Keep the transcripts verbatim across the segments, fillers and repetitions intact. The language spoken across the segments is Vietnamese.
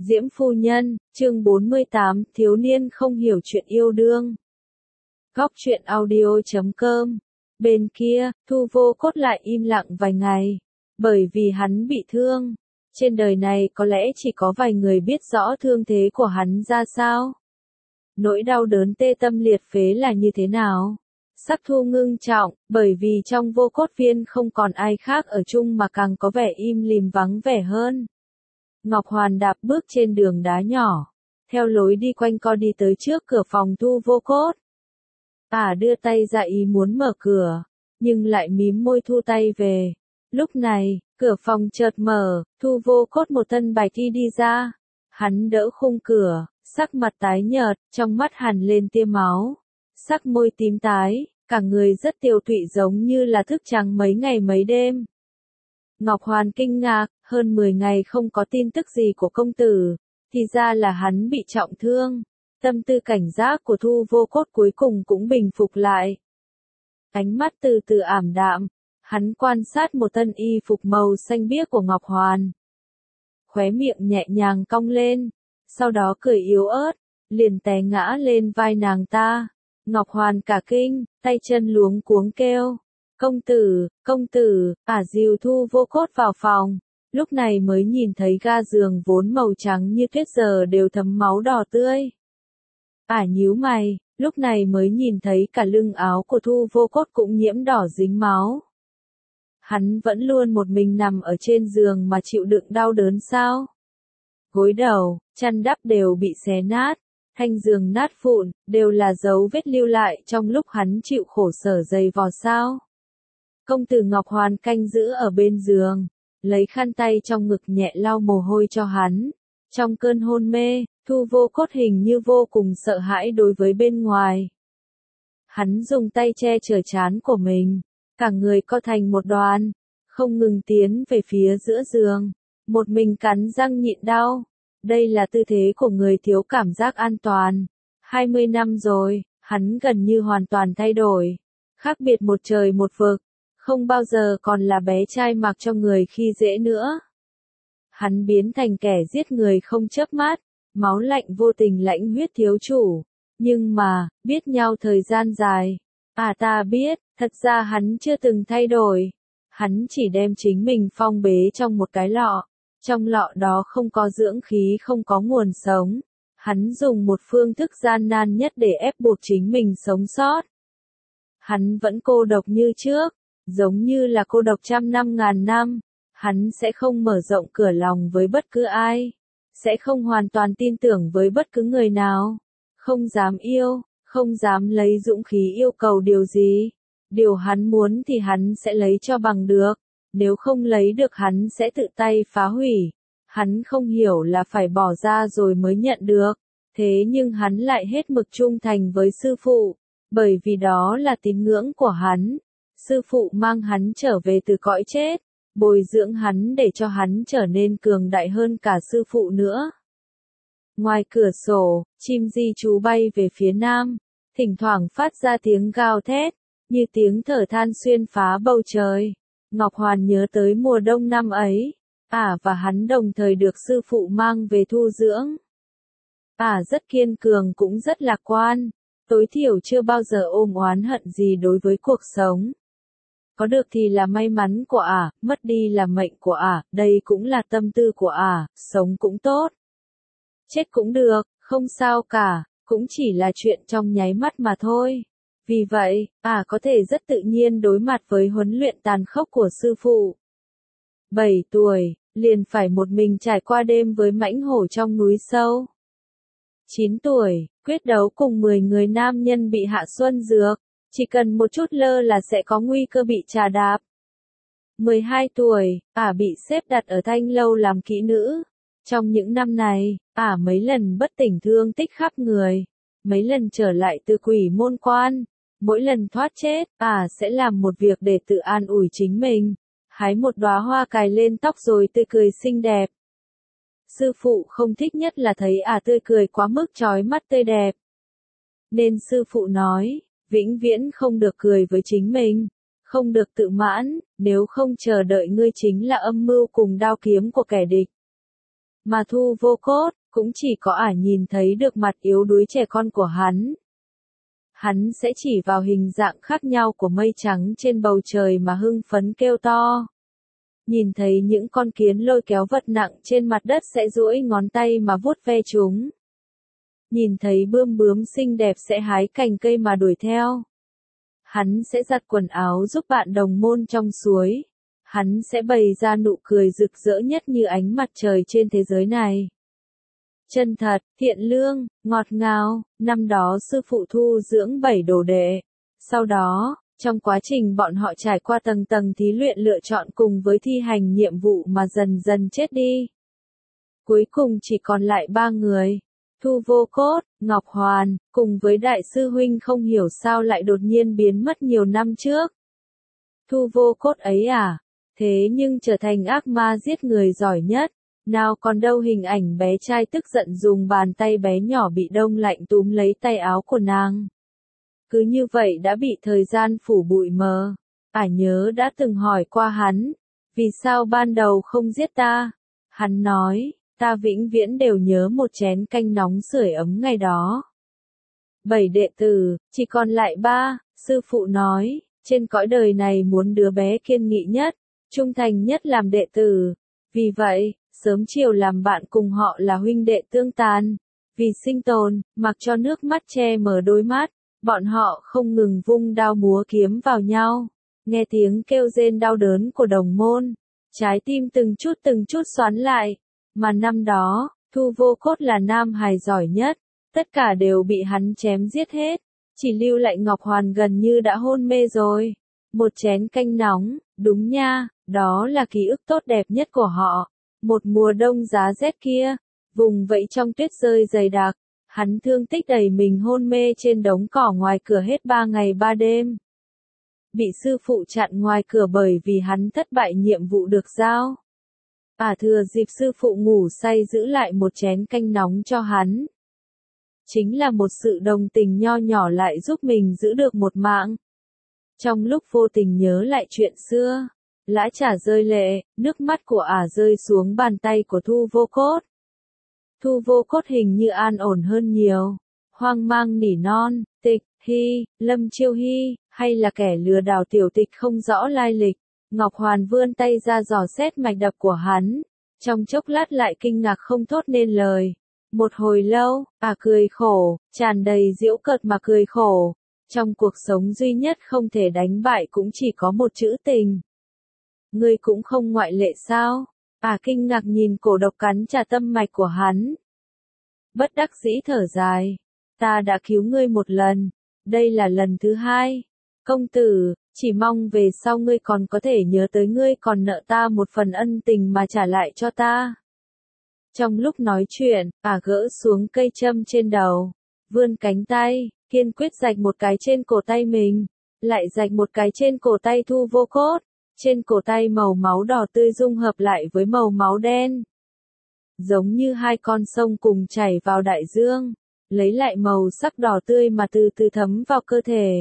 Diễm phu nhân, chương bốn mươi tám, thiếu niên không hiểu chuyện yêu đương. Góc truyện audio chấm com. Bên kia, Thu Vô Cốt lại im lặng vài ngày, bởi vì hắn bị thương. Trên đời này có lẽ chỉ có vài người biết rõ thương thế của hắn ra sao. Nỗi đau đớn tê tâm liệt phế là như thế nào? Sắc Thu ngưng trọng, bởi vì trong Vô Cốt viên không còn ai khác ở chung mà càng có vẻ im lìm vắng vẻ hơn. Ngọc Hoàn đạp bước trên đường đá nhỏ, theo lối đi quanh co đi tới trước cửa phòng Thu Vô Cốt. Ả đưa tay ra ý muốn mở cửa, nhưng lại mím môi thu tay về. Lúc này, cửa phòng chợt mở, Thu Vô Cốt một thân bạch y đi ra. Hắn đỡ khung cửa, sắc mặt tái nhợt, trong mắt hằn lên tia máu. Sắc môi tím tái, cả người rất tiều tụy giống như là thức trắng mấy ngày mấy đêm. Ngọc Hoàn kinh ngạc, hơn mười ngày không có tin tức gì của công tử, thì ra là hắn bị trọng thương. Tâm tư cảnh giác của Thu Vô Cốt cuối cùng cũng bình phục lại. Ánh mắt từ từ ảm đạm, hắn quan sát một thân y phục màu xanh biếc của Ngọc Hoàn. Khóe miệng nhẹ nhàng cong lên, sau đó cười yếu ớt, liền té ngã lên vai nàng ta. Ngọc Hoàn cả kinh, tay chân luống cuống kêu. Công tử, công tử, Ả dìu Thu Vô Cốt vào phòng, lúc này mới nhìn thấy ga giường vốn màu trắng như tuyết giờ đều thấm máu đỏ tươi. Ả nhíu mày, lúc này mới nhìn thấy cả lưng áo của Thu Vô Cốt cũng nhiễm đỏ dính máu. Hắn vẫn luôn một mình nằm ở trên giường mà chịu đựng đau đớn sao? Gối đầu, chăn đắp đều bị xé nát, thanh giường nát vụn, đều là dấu vết lưu lại trong lúc hắn chịu khổ sở dày vò sao? Công tử Ngọc Hoàn canh giữ ở bên giường, lấy khăn tay trong ngực nhẹ lau mồ hôi cho hắn. Trong cơn hôn mê, Thu Vô Cốt hình như vô cùng sợ hãi đối với bên ngoài. Hắn dùng tay che chở trán của mình, cả người co thành một đoàn, không ngừng tiến về phía giữa giường, một mình cắn răng nhịn đau. Đây là tư thế của người thiếu cảm giác an toàn. hai mươi năm rồi, hắn gần như hoàn toàn thay đổi, khác biệt một trời một vực. Không bao giờ còn là bé trai mặc cho người khi dễ nữa. Hắn biến thành kẻ giết người không chớp mắt, máu lạnh vô tình lãnh huyết thiếu chủ. Nhưng mà, biết nhau thời gian dài, à ta biết, thật ra hắn chưa từng thay đổi. Hắn chỉ đem chính mình phong bế trong một cái lọ. Trong lọ đó không có dưỡng khí, không có nguồn sống. Hắn dùng một phương thức gian nan nhất để ép buộc chính mình sống sót. Hắn vẫn cô độc như trước. Giống như là cô độc trăm năm ngàn năm, hắn sẽ không mở rộng cửa lòng với bất cứ ai, sẽ không hoàn toàn tin tưởng với bất cứ người nào, không dám yêu, không dám lấy dũng khí yêu cầu điều gì. Điều hắn muốn thì hắn sẽ lấy cho bằng được, nếu không lấy được hắn sẽ tự tay phá hủy. Hắn không hiểu là phải bỏ ra rồi mới nhận được, thế nhưng hắn lại hết mực trung thành với sư phụ, bởi vì đó là tín ngưỡng của hắn. Sư phụ mang hắn trở về từ cõi chết, bồi dưỡng hắn để cho hắn trở nên cường đại hơn cả sư phụ nữa. Ngoài cửa sổ, chim di trú bay về phía nam, thỉnh thoảng phát ra tiếng gào thét, như tiếng thở than xuyên phá bầu trời. Ngọc Hoàn nhớ tới mùa đông năm ấy, Ả và hắn đồng thời được sư phụ mang về thu dưỡng. Ả rất kiên cường cũng rất lạc quan, tối thiểu chưa bao giờ ôm oán hận gì đối với cuộc sống. Có được thì là may mắn của Ả, mất đi là mệnh của Ả, đây cũng là tâm tư của Ả, sống cũng tốt. Chết cũng được, không sao cả, cũng chỉ là chuyện trong nháy mắt mà thôi. Vì vậy, Ả có thể rất tự nhiên đối mặt với huấn luyện tàn khốc của sư phụ. bảy tuổi, liền phải một mình trải qua đêm với mãnh hổ trong núi sâu. chín tuổi, quyết đấu cùng mười người nam nhân bị hạ xuân dược. Chỉ cần một chút lơ là sẽ có nguy cơ bị trà đạp. mười hai tuổi, Ả bị xếp đặt ở thanh lâu làm kỹ nữ. Trong những năm này, Ả mấy lần bất tỉnh thương tích khắp người. Mấy lần trở lại từ quỷ môn quan. Mỗi lần thoát chết, Ả sẽ làm một việc để tự an ủi chính mình. Hái một đóa hoa cài lên tóc rồi tươi cười xinh đẹp. Sư phụ không thích nhất là thấy Ả tươi cười quá mức chói mắt tươi đẹp. Nên sư phụ nói, vĩnh viễn không được cười với chính mình, không được tự mãn, nếu không chờ đợi ngươi chính là âm mưu cùng đao kiếm của kẻ địch. Mà Thu Vô Cốt, cũng chỉ có ả nhìn thấy được mặt yếu đuối trẻ con của hắn. Hắn sẽ chỉ vào hình dạng khác nhau của mây trắng trên bầu trời mà hưng phấn kêu to. Nhìn thấy những con kiến lôi kéo vật nặng trên mặt đất sẽ duỗi ngón tay mà vuốt ve chúng. Nhìn thấy bươm bướm xinh đẹp sẽ hái cành cây mà đuổi theo. Hắn sẽ giặt quần áo giúp bạn đồng môn trong suối. Hắn sẽ bày ra nụ cười rực rỡ nhất như ánh mặt trời trên thế giới này. Chân thật, thiện lương, ngọt ngào, năm đó sư phụ thu dưỡng bảy đồ đệ. Sau đó, trong quá trình bọn họ trải qua tầng tầng thí luyện lựa chọn cùng với thi hành nhiệm vụ mà dần dần chết đi. Cuối cùng chỉ còn lại ba người. Thu Vô Cốt, Ngọc Hoàn, cùng với đại sư huynh không hiểu sao lại đột nhiên biến mất nhiều năm trước. Thu Vô Cốt ấy à, thế nhưng trở thành ác ma giết người giỏi nhất. Nào còn đâu hình ảnh bé trai tức giận dùng bàn tay bé nhỏ bị đông lạnh túm lấy tay áo của nàng. Cứ như vậy đã bị thời gian phủ bụi mờ. Ả nhớ đã từng hỏi qua hắn, vì sao ban đầu không giết ta? Hắn nói, ta vĩnh viễn đều nhớ một chén canh nóng sưởi ấm ngày đó. Bảy đệ tử, chỉ còn lại ba, sư phụ nói, trên cõi đời này muốn đứa bé kiên nghị nhất, trung thành nhất làm đệ tử. Vì vậy, sớm chiều làm bạn cùng họ là huynh đệ tương tàn. Vì sinh tồn, mặc cho nước mắt che mờ đôi mắt, bọn họ không ngừng vung đao múa kiếm vào nhau. Nghe tiếng kêu rên đau đớn của đồng môn, trái tim từng chút từng chút xoắn lại. Mà năm đó, Thu Vô Cốt là nam hài giỏi nhất, tất cả đều bị hắn chém giết hết. Chỉ lưu lại Ngọc Hoàn gần như đã hôn mê rồi. Một chén canh nóng, đúng nha, đó là ký ức tốt đẹp nhất của họ. Một mùa đông giá rét kia, vùng vẫy trong tuyết rơi dày đặc, hắn thương tích đầy mình hôn mê trên đống cỏ ngoài cửa hết ba ngày ba đêm. Bị sư phụ chặn ngoài cửa bởi vì hắn thất bại nhiệm vụ được giao. Ả thừa dịp sư phụ ngủ say giữ lại một chén canh nóng cho hắn. Chính là một sự đồng tình nho nhỏ lại giúp mình giữ được một mạng. Trong lúc vô tình nhớ lại chuyện xưa, Lã Trà rơi lệ, nước mắt của Ả rơi xuống bàn tay của Thu Vô Cốt. Thu Vô Cốt hình như an ổn hơn nhiều, hoang mang nỉ non, Tịch Hy, Lâm Chiêu Hy, hay là kẻ lừa đảo tiểu tịch không rõ lai lịch. Ngọc Hoàn vươn tay ra dò xét mạch đập của hắn, trong chốc lát lại kinh ngạc không thốt nên lời. Một hồi lâu, Ả cười khổ, tràn đầy giễu cợt mà cười khổ. Trong cuộc sống duy nhất không thể đánh bại cũng chỉ có một chữ tình. Ngươi cũng không ngoại lệ sao? Ả kinh ngạc nhìn cổ độc cắn trả tâm mạch của hắn. Bất đắc dĩ thở dài. Ta đã cứu ngươi một lần. Đây là lần thứ hai. Công tử, chỉ mong về sau ngươi còn có thể nhớ tới ngươi còn nợ ta một phần ân tình mà trả lại cho ta. Trong lúc nói chuyện, Ả gỡ xuống cây châm trên đầu. Vươn cánh tay, kiên quyết rạch một cái trên cổ tay mình. Lại rạch một cái trên cổ tay Thu Vô Cốt. Trên cổ tay màu máu đỏ tươi dung hợp lại với màu máu đen. Giống như hai con sông cùng chảy vào đại dương, lấy lại màu sắc đỏ tươi mà từ từ thấm vào cơ thể.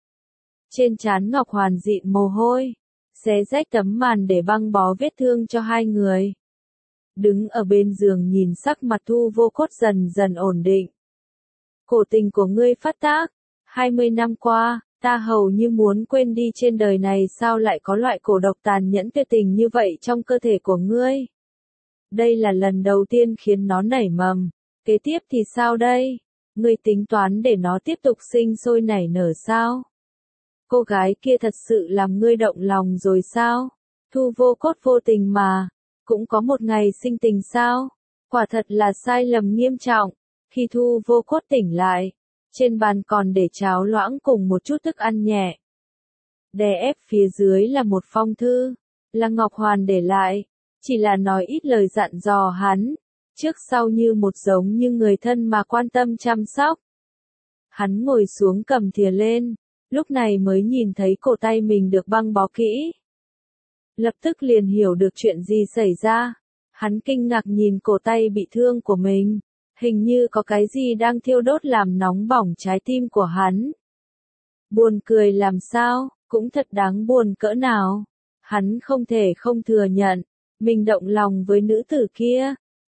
Trên trán Ngọc Hoàn dịn mồ hôi, xé rách tấm màn để băng bó vết thương cho hai người. Đứng ở bên giường nhìn sắc mặt Thu Vô Cốt dần dần ổn định. Cổ tình của ngươi phát tác, hai mươi năm qua, ta hầu như muốn quên đi trên đời này sao lại có loại cổ độc tàn nhẫn tuyệt tình như vậy trong cơ thể của ngươi. Đây là lần đầu tiên khiến nó nảy mầm, kế tiếp thì sao đây? Ngươi tính toán để nó tiếp tục sinh sôi nảy nở sao? Cô gái kia thật sự làm ngươi động lòng rồi sao? Thu Vô Cốt vô tình mà, cũng có một ngày sinh tình sao? Quả thật là sai lầm nghiêm trọng. Khi Thu Vô Cốt tỉnh lại, trên bàn còn để cháo loãng cùng một chút thức ăn nhẹ. Đè ép phía dưới là một phong thư, là Ngọc Hoàn để lại, chỉ là nói ít lời dặn dò hắn, trước sau như một giống như người thân mà quan tâm chăm sóc. Hắn ngồi xuống cầm thìa lên, lúc này mới nhìn thấy cổ tay mình được băng bó kỹ. Lập tức liền hiểu được chuyện gì xảy ra, hắn kinh ngạc nhìn cổ tay bị thương của mình. Hình như có cái gì đang thiêu đốt làm nóng bỏng trái tim của hắn. Buồn cười làm sao, cũng thật đáng buồn cỡ nào. Hắn không thể không thừa nhận, mình động lòng với nữ tử kia.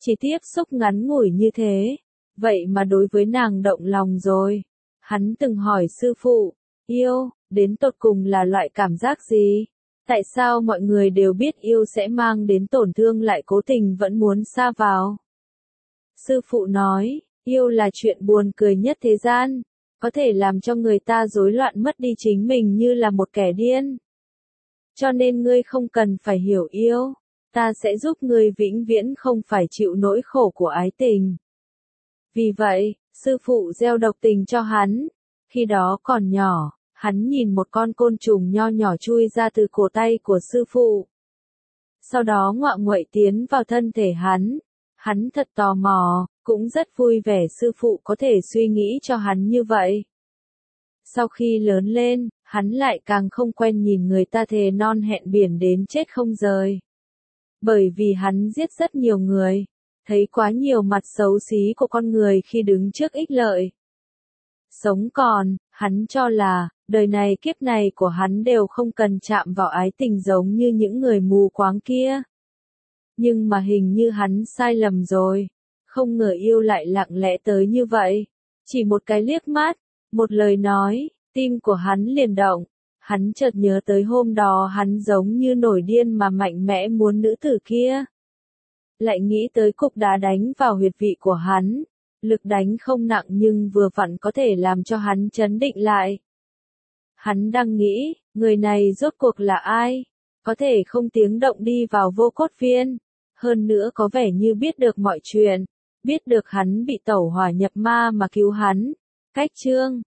Chỉ tiếp xúc ngắn ngủi như thế, vậy mà đối với nàng động lòng rồi. Hắn từng hỏi sư phụ, yêu, đến tột cùng là loại cảm giác gì? Tại sao mọi người đều biết yêu sẽ mang đến tổn thương lại cố tình vẫn muốn sa vào? Sư phụ nói, yêu là chuyện buồn cười nhất thế gian, có thể làm cho người ta rối loạn mất đi chính mình như là một kẻ điên. Cho nên ngươi không cần phải hiểu yêu, ta sẽ giúp ngươi vĩnh viễn không phải chịu nỗi khổ của ái tình. Vì vậy, sư phụ gieo độc tình cho hắn. Khi đó còn nhỏ, hắn nhìn một con côn trùng nho nhỏ chui ra từ cổ tay của sư phụ. Sau đó ngoạ nguậy tiến vào thân thể hắn. Hắn thật tò mò, cũng rất vui vẻ sư phụ có thể suy nghĩ cho hắn như vậy. Sau khi lớn lên, hắn lại càng không quen nhìn người ta thề non hẹn biển đến chết không rời. Bởi vì hắn giết rất nhiều người, thấy quá nhiều mặt xấu xí của con người khi đứng trước ích lợi. Sống còn, hắn cho là, đời này kiếp này của hắn đều không cần chạm vào ái tình giống như những người mù quáng kia. Nhưng mà hình như hắn sai lầm rồi, không ngờ yêu lại lặng lẽ tới như vậy. Chỉ một cái liếc mắt, một lời nói, tim của hắn liền động. Hắn chợt nhớ tới hôm đó hắn giống như nổi điên mà mạnh mẽ muốn nữ tử kia. Lại nghĩ tới cục đá đánh vào huyệt vị của hắn. Lực đánh không nặng nhưng vừa vặn có thể làm cho hắn chấn định lại. Hắn đang nghĩ, người này rốt cuộc là ai? Có thể không tiếng động đi vào vô cốt viên. Hơn nữa có vẻ như biết được mọi chuyện. Biết được hắn bị tẩu hỏa nhập ma mà cứu hắn. Cách chương